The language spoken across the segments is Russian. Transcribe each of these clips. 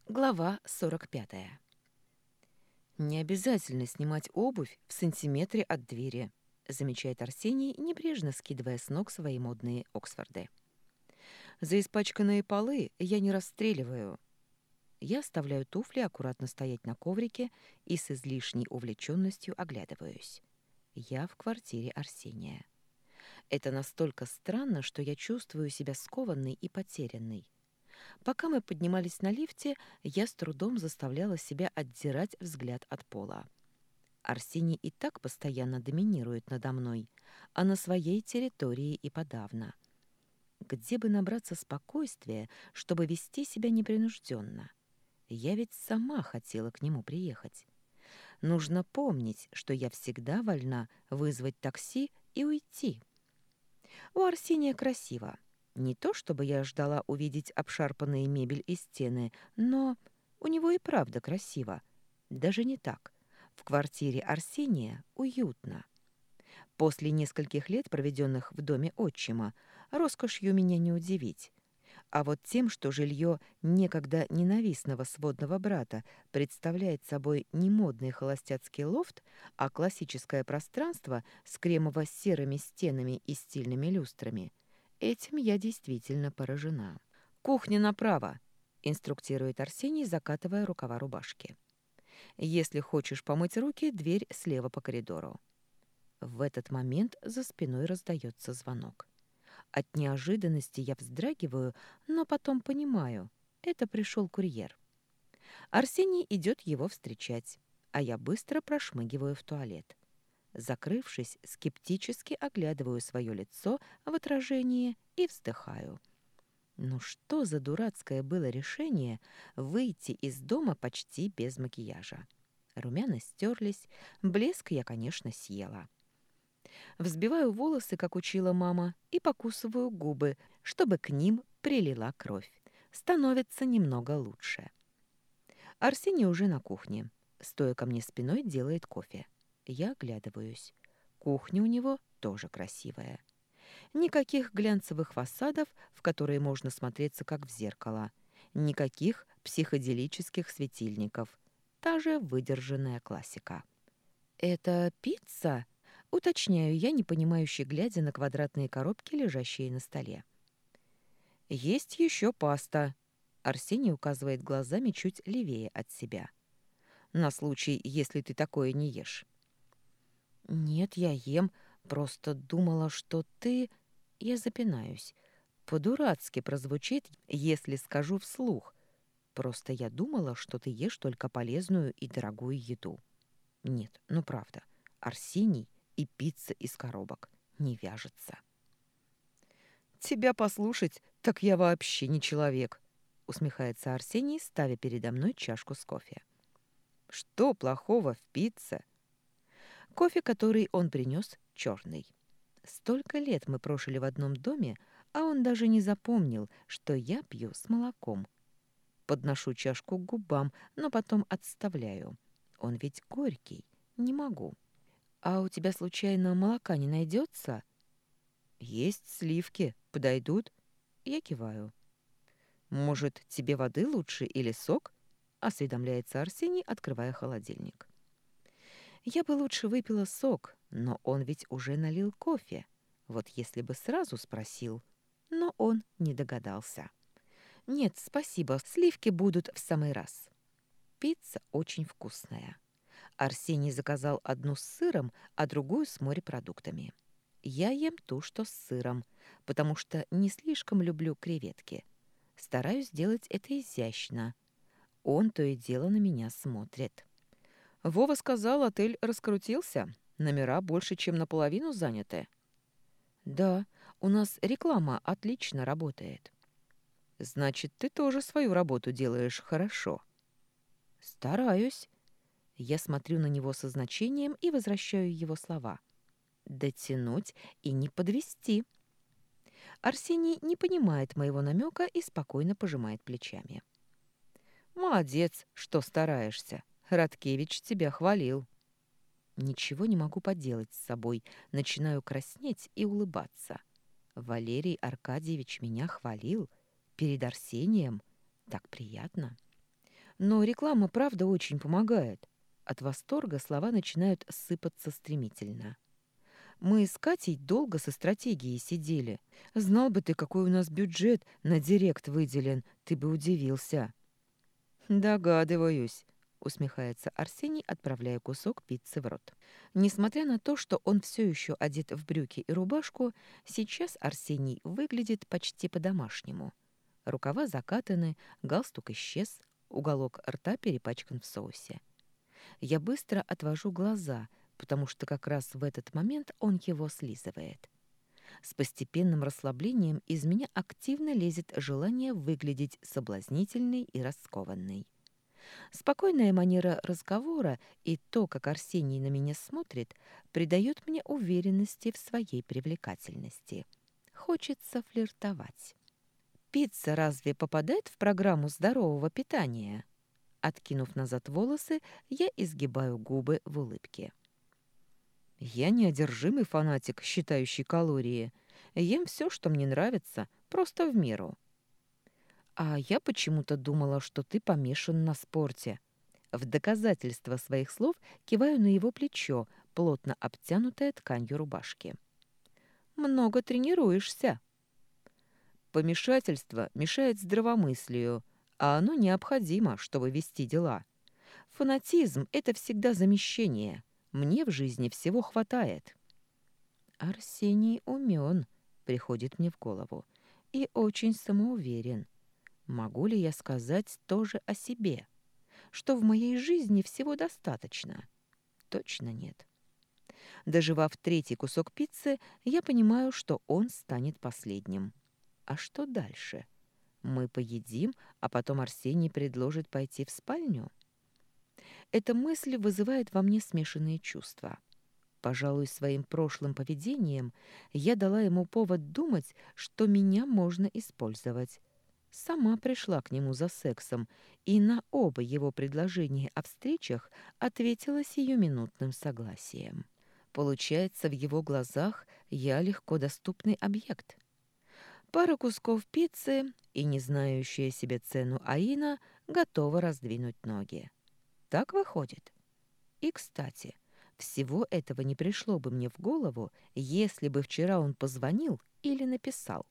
Глава 45. «Не обязательно снимать обувь в сантиметре от двери», замечает Арсений, небрежно скидывая с ног свои модные Оксфорды. «За испачканные полы я не расстреливаю». Я оставляю туфли аккуратно стоять на коврике и с излишней увлеченностью оглядываюсь. Я в квартире Арсения. Это настолько странно, что я чувствую себя скованной и потерянной. Пока мы поднимались на лифте, я с трудом заставляла себя отдирать взгляд от пола. Арсений и так постоянно доминирует надо мной, а на своей территории и подавно. Где бы набраться спокойствия, чтобы вести себя непринужденно? Я ведь сама хотела к нему приехать. Нужно помнить, что я всегда вольна вызвать такси и уйти. У Арсения красиво. Не то чтобы я ждала увидеть обшарпанные мебель и стены, но у него и правда красиво. Даже не так. В квартире Арсения уютно. После нескольких лет, проведенных в доме отчима, роскошью меня не удивить. А вот тем, что жилье некогда ненавистного сводного брата представляет собой не модный холостяцкий лофт, а классическое пространство с кремово-серыми стенами и стильными люстрами, этим я действительно поражена. «Кухня направо», — инструктирует Арсений, закатывая рукава рубашки. «Если хочешь помыть руки, дверь слева по коридору». В этот момент за спиной раздается звонок. От неожиданности я вздрагиваю, но потом понимаю, это пришел курьер. Арсений идет его встречать, а я быстро прошмыгиваю в туалет. Закрывшись, скептически оглядываю свое лицо в отражении и вздыхаю. Ну что за дурацкое было решение выйти из дома почти без макияжа? Румяна стерлись, блеск я, конечно, съела. Взбиваю волосы, как учила мама, и покусываю губы, чтобы к ним прилила кровь. Становится немного лучше. Арсений уже на кухне. Стоя ко мне спиной, делает кофе. Я оглядываюсь. Кухня у него тоже красивая. Никаких глянцевых фасадов, в которые можно смотреться как в зеркало. Никаких психоделических светильников. Та же выдержанная классика. «Это пицца?» — уточняю я, непонимающе глядя на квадратные коробки, лежащие на столе. «Есть еще паста», — Арсений указывает глазами чуть левее от себя. «На случай, если ты такое не ешь». «Нет, я ем. Просто думала, что ты...» Я запинаюсь. По-дурацки прозвучит, если скажу вслух. Просто я думала, что ты ешь только полезную и дорогую еду. Нет, ну правда, Арсений и пицца из коробок не вяжется. «Тебя послушать, так я вообще не человек», — усмехается Арсений, ставя передо мной чашку с кофе. «Что плохого в пицце?» Кофе, который он принес, черный. Столько лет мы прожили в одном доме, а он даже не запомнил, что я пью с молоком. Подношу чашку к губам, но потом отставляю. Он ведь горький, не могу. «А у тебя, случайно, молока не найдется?» «Есть сливки. Подойдут?» Я киваю. «Может, тебе воды лучше или сок?» — осведомляется Арсений, открывая холодильник. Я бы лучше выпила сок, но он ведь уже налил кофе. Вот если бы сразу спросил. Но он не догадался. «Нет, спасибо, сливки будут в самый раз». Пицца очень вкусная. Арсений заказал одну с сыром, а другую с морепродуктами. Я ем ту, что с сыром, потому что не слишком люблю креветки. Стараюсь сделать это изящно. Он то и дело на меня смотрит. Вова сказал, отель раскрутился. Номера больше, чем наполовину заняты. Да, у нас реклама отлично работает. Значит, ты тоже свою работу делаешь хорошо. Стараюсь. Я смотрю на него со значением и возвращаю его слова. Дотянуть и не подвести. Арсений не понимает моего намека и спокойно пожимает плечами. «Молодец, что стараешься. Радкевич тебя хвалил». Ничего не могу поделать с собой. Начинаю краснеть и улыбаться. Валерий Аркадьевич меня хвалил. Перед Арсением. Так приятно. Но реклама, правда, очень помогает. От восторга слова начинают сыпаться стремительно. Мы с Катей долго со стратегией сидели. Знал бы ты, какой у нас бюджет на директ выделен, ты бы удивился. Догадываюсь, усмехается Арсений, отправляя кусок пиццы в рот. Несмотря на то, что он все еще одет в брюки и рубашку, сейчас Арсений выглядит почти по-домашнему. Рукава закатаны, галстук исчез, уголок рта перепачкан в соусе. Я быстро отвожу глаза, потому что как раз в этот момент он его слизывает. С постепенным расслаблением из меня активно лезет желание выглядеть соблазнительной и раскованной. Спокойная манера разговора и то, как Арсений на меня смотрит, придает мне уверенности в своей привлекательности. Хочется флиртовать. Пицца разве попадает в программу здорового питания? Откинув назад волосы, я изгибаю губы в улыбке. Я неодержимый фанатик, считающий калории. Ем все, что мне нравится, просто в меру. А я почему-то думала, что ты помешан на спорте. В доказательство своих слов киваю на его плечо, плотно обтянутое тканью рубашки. Много тренируешься. Помешательство мешает здравомыслию, а оно необходимо, чтобы вести дела. Фанатизм — это всегда замещение. Мне в жизни всего хватает. Арсений умен, приходит мне в голову, и очень самоуверен. Могу ли я сказать тоже о себе? Что в моей жизни всего достаточно? Точно нет. Доживав третий кусок пиццы, я понимаю, что он станет последним. А что дальше? Мы поедим, а потом Арсений предложит пойти в спальню? Эта мысль вызывает во мне смешанные чувства. Пожалуй, своим прошлым поведением я дала ему повод думать, что меня можно использовать. Сама пришла к нему за сексом, и на оба его предложения о встречах ответила сиюминутным согласием. Получается, в его глазах я легко доступный объект. Пара кусков пиццы, и не знающая себе цену Аина готова раздвинуть ноги. Так выходит. И, кстати, всего этого не пришло бы мне в голову, если бы вчера он позвонил или написал.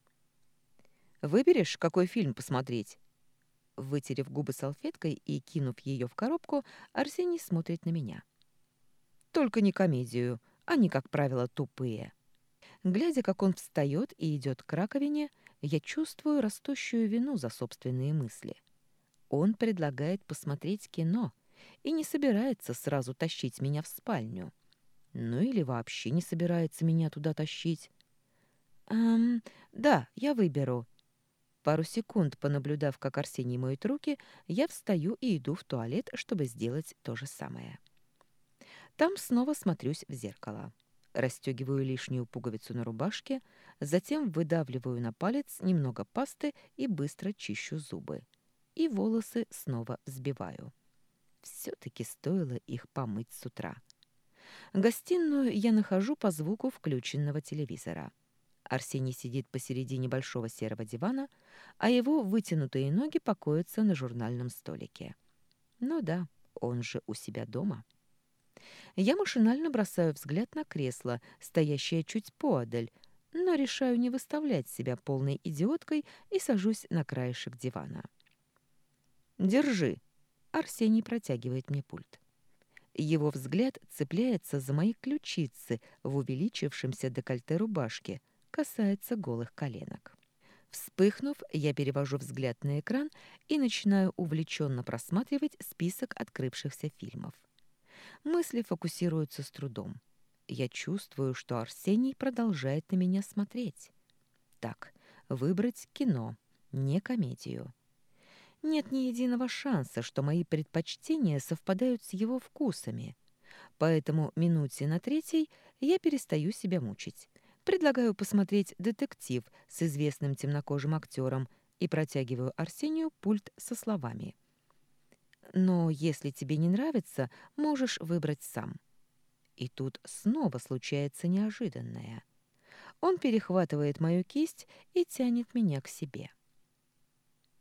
«Выберешь, какой фильм посмотреть?» Вытерев губы салфеткой и кинув ее в коробку, Арсений смотрит на меня. «Только не комедию. Они, как правило, тупые». Глядя, как он встает и идет к раковине, я чувствую растущую вину за собственные мысли. Он предлагает посмотреть кино и не собирается сразу тащить меня в спальню. Ну или вообще не собирается меня туда тащить. Да, я выберу». Пару секунд понаблюдав, как Арсений моет руки, я встаю и иду в туалет, чтобы сделать то же самое. Там снова смотрюсь в зеркало. Расстегиваю лишнюю пуговицу на рубашке, затем выдавливаю на палец немного пасты и быстро чищу зубы. И волосы снова взбиваю. Все-таки стоило их помыть с утра. Гостиную я нахожу по звуку включенного телевизора. Арсений сидит посередине большого серого дивана, а его вытянутые ноги покоятся на журнальном столике. Ну да, он же у себя дома. Я машинально бросаю взгляд на кресло, стоящее чуть поодаль, но решаю не выставлять себя полной идиоткой и сажусь на краешек дивана. «Держи!» Арсений протягивает мне пульт. Его взгляд цепляется за мои ключицы в увеличившемся декольте рубашки, касается голых коленок. Вспыхнув, я перевожу взгляд на экран и начинаю увлеченно просматривать список открывшихся фильмов. Мысли фокусируются с трудом. Я чувствую, что Арсений продолжает на меня смотреть. Так, выбрать кино, не комедию. Нет ни единого шанса, что мои предпочтения совпадают с его вкусами. Поэтому минуте на третьей я перестаю себя мучить. Предлагаю посмотреть детектив с известным темнокожим актером и протягиваю Арсению пульт со словами. «Но если тебе не нравится, можешь выбрать сам». И тут снова случается неожиданное. Он перехватывает мою кисть и тянет меня к себе.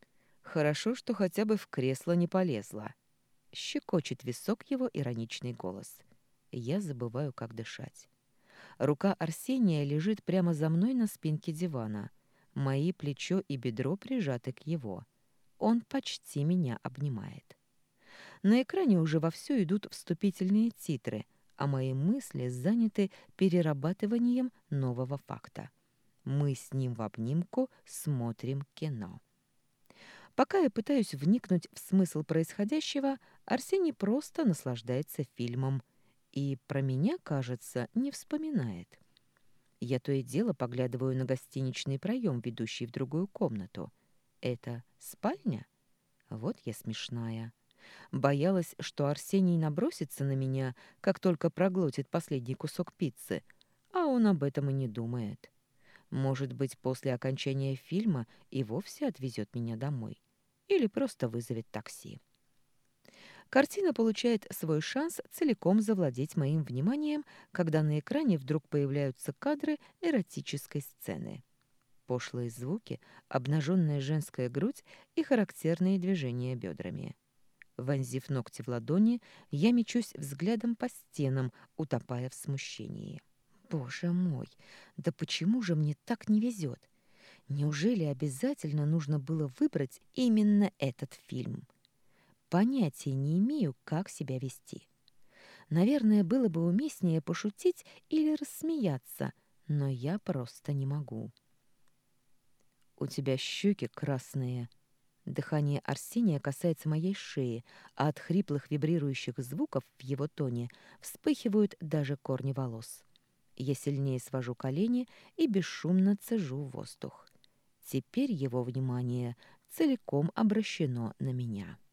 Хорошо, что хотя бы в кресло не полезла. Щекочет висок его ироничный голос. Я забываю, как дышать. Рука Арсения лежит прямо за мной на спинке дивана. Мои плечо и бедро прижаты к его. Он почти меня обнимает. На экране уже вовсю идут вступительные титры, а мои мысли заняты перерабатыванием нового факта. Мы с ним в обнимку смотрим кино. Пока я пытаюсь вникнуть в смысл происходящего, Арсений просто наслаждается фильмом и про меня, кажется, не вспоминает. Я то и дело поглядываю на гостиничный проем, ведущий в другую комнату. Это спальня? Вот я смешная. Боялась, что Арсений набросится на меня, как только проглотит последний кусок пиццы, а он об этом и не думает. Может быть, после окончания фильма и вовсе отвезет меня домой. Или просто вызовет такси. Картина получает свой шанс целиком завладеть моим вниманием, когда на экране вдруг появляются кадры эротической сцены. Пошлые звуки, обнаженная женская грудь и характерные движения бедрами. Вонзив ногти в ладони, я мечусь взглядом по стенам, утопая в смущении. Боже мой, да почему же мне так не везет? Неужели обязательно нужно было выбрать именно этот фильм? Понятия не имею, как себя вести. Наверное, было бы уместнее пошутить или рассмеяться, но я просто не могу. «У тебя щеки красные». Дыхание Арсения касается моей шеи, а от хриплых вибрирующих звуков в его тоне вспыхивают даже корни волос. Я сильнее свожу колени и бесшумно цежу в воздух. Теперь его внимание целиком обращено на меня.